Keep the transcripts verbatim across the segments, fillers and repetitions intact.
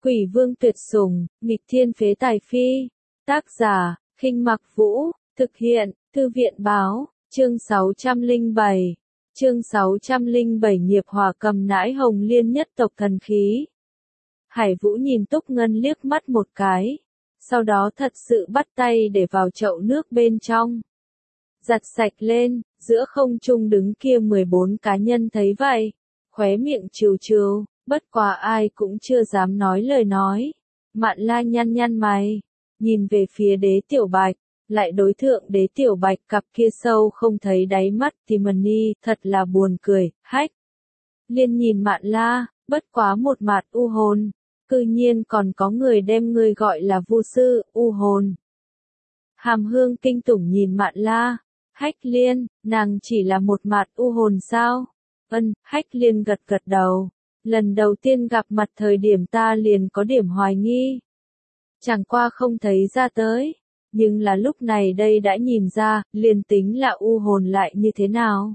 Quỷ vương tuyệt sủng, nghịch thiên phế tài phi. Tác giả, Khinh Mặc Vũ, thực hiện, Thư viện báo, chương sáu trăm lẻ bảy. Chương sáu trăm lẻ bảy nghiệp hỏa cầm nãi hồng liên nhất tộc thần khí. Hải Vũ nhìn Túc Ngân liếc mắt một cái, sau đó thật sự bắt tay để vào chậu nước bên trong. Giặt sạch lên, giữa không trung đứng kia mười bốn cá nhân thấy vậy, khóe miệng trừ trừ, bất quá ai cũng chưa dám nói lời nói. Mạn La nhăn nhăn mày, nhìn về phía Đế Tiểu Bạch, lại đối thượng Đế Tiểu Bạch cặp kia sâu không thấy đáy mắt thì mần ni, thật là buồn cười, hách. Liên nhìn Mạn La, bất quá một mặt u hồn, cư nhiên còn có người đem người gọi là vu sư, u hồn. Hàm Hương kinh tủng nhìn Mạn La, Hách Liên, nàng chỉ là một mặt u hồn sao? Ân, Hách Liên gật gật đầu. Lần đầu tiên gặp mặt thời điểm ta liền có điểm hoài nghi. Chẳng qua không thấy ra tới. Nhưng là lúc này đây đã nhìn ra, liền tính là u hồn lại như thế nào.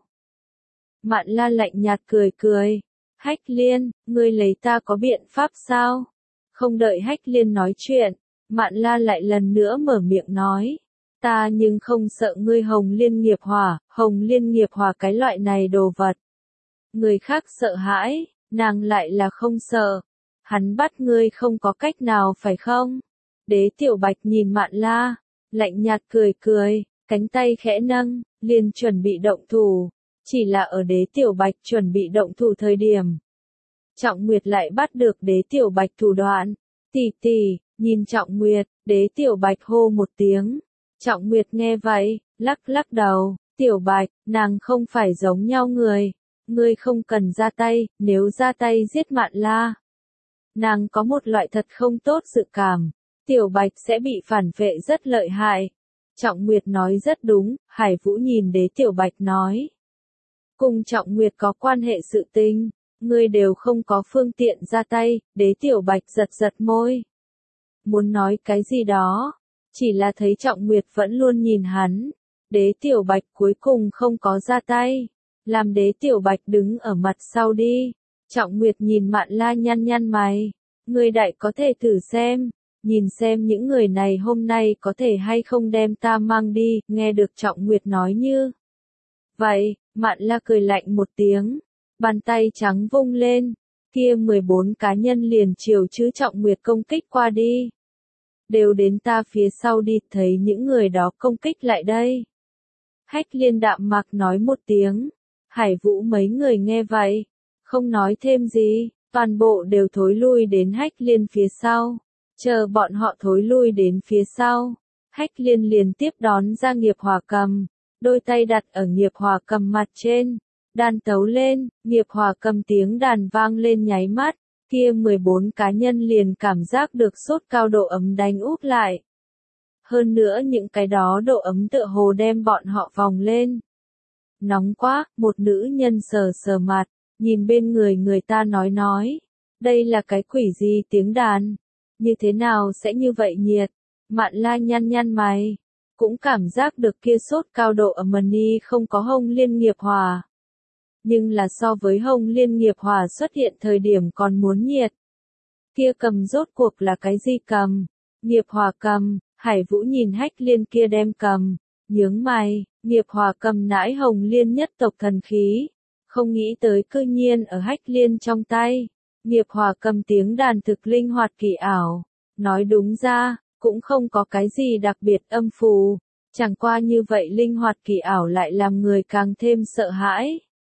Mạn La lạnh nhạt cười cười. Hách Liên, ngươi lấy ta có biện pháp sao? Không đợi Hách Liên nói chuyện, Mạn La lại lần nữa mở miệng nói. Ta nhưng không sợ ngươi hồng liên nghiệp hỏa, hồng liên nghiệp hỏa cái loại này đồ vật. Người khác sợ hãi, nàng lại là không sợ. Hắn bắt ngươi không có cách nào phải không? Đế Tiểu Bạch nhìn Mạn La, lạnh nhạt cười cười, cánh tay khẽ nâng, liền chuẩn bị động thủ. Chỉ là ở Đế Tiểu Bạch chuẩn bị động thủ thời điểm. Trọng Nguyệt lại bắt được Đế Tiểu Bạch thủ đoạn. Tỷ tỷ, nhìn Trọng Nguyệt, Đế Tiểu Bạch hô một tiếng. Trọng Nguyệt nghe vậy, lắc lắc đầu, Tiểu Bạch, nàng không phải giống nhau người. Ngươi không cần ra tay, nếu ra tay giết Mạn La. Nàng có một loại thật không tốt dự cảm. Tiểu Bạch sẽ bị phản vệ rất lợi hại. Trọng Nguyệt nói rất đúng, Hải Vũ nhìn Đế Tiểu Bạch nói. Cùng Trọng Nguyệt có quan hệ sự tình, ngươi đều không có phương tiện ra tay, Đế Tiểu Bạch giật giật môi. Muốn nói cái gì đó, chỉ là thấy Trọng Nguyệt vẫn luôn nhìn hắn. Đế Tiểu Bạch cuối cùng không có ra tay, làm Đế Tiểu Bạch đứng ở mặt sau đi. Trọng Nguyệt nhìn Mạn La nhăn nhăn mày, ngươi đại có thể thử xem. Nhìn xem những người này hôm nay có thể hay không đem ta mang đi, nghe được Trọng Nguyệt nói như. Vậy, Mạn La cười lạnh một tiếng, bàn tay trắng vung lên, kia mười bốn cá nhân liền chiều chữ Trọng Nguyệt công kích qua đi. Đều đến ta phía sau đi, thấy những người đó công kích lại đây. Hách Liên đạm mạc nói một tiếng, Hải Vũ mấy người nghe vậy, không nói thêm gì, toàn bộ đều thối lui đến Hách Liên phía sau. Chờ bọn họ thối lui đến phía sau, Hách Liên liền tiếp đón ra nghiệp hỏa cầm, đôi tay đặt ở nghiệp hỏa cầm mặt trên, đàn tấu lên, nghiệp hỏa cầm tiếng đàn vang lên nháy mắt, kia mười bốn cá nhân liền cảm giác được sốt cao độ ấm đánh úp lại. Hơn nữa những cái đó độ ấm tựa hồ đem bọn họ vòng lên. Nóng quá, một nữ nhân sờ sờ mặt, nhìn bên người người ta nói nói, đây là cái quỷ gì tiếng đàn? Như thế nào sẽ như vậy nhiệt? Mạn La nhăn nhăn mày, cũng cảm giác được kia sốt cao độ ở mần ni không có hồng liên nghiệp hỏa. Nhưng là so với hồng liên nghiệp hỏa xuất hiện thời điểm còn muốn nhiệt. Kia cầm rốt cuộc là cái gì cầm? Nghiệp hỏa cầm, Hải Vũ nhìn Hách Liên kia đem cầm, nhướng mày, nghiệp hỏa cầm nãi hồng liên nhất tộc thần khí. Không nghĩ tới cư nhiên ở Hách Liên trong tay. Nghiệp hỏa cầm tiếng đàn thực linh hoạt kỳ ảo, nói đúng ra, cũng không có cái gì đặc biệt âm phù, chẳng qua như vậy linh hoạt kỳ ảo lại làm người càng thêm sợ hãi.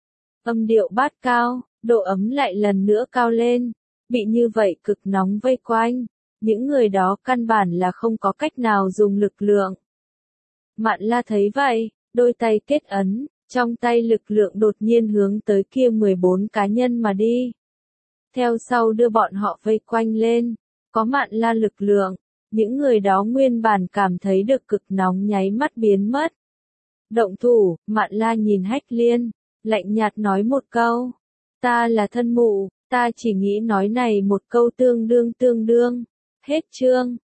Âm điệu bát cao, độ ấm lại lần nữa cao lên, bị như vậy cực nóng vây quanh, những người đó căn bản là không có cách nào dùng lực lượng. Mạn La thấy vậy, đôi tay kết ấn, trong tay lực lượng đột nhiên hướng tới kia mười bốn cá nhân mà đi. Theo sau đưa bọn họ vây quanh lên, có Mạn La lực lượng, những người đó nguyên bản cảm thấy được cực nóng nháy mắt biến mất. Động thủ, Mạn La nhìn Hách Liên, lạnh nhạt nói một câu, ta là thân mụ, ta chỉ nghĩ nói này một câu tương đương tương đương, hết chương.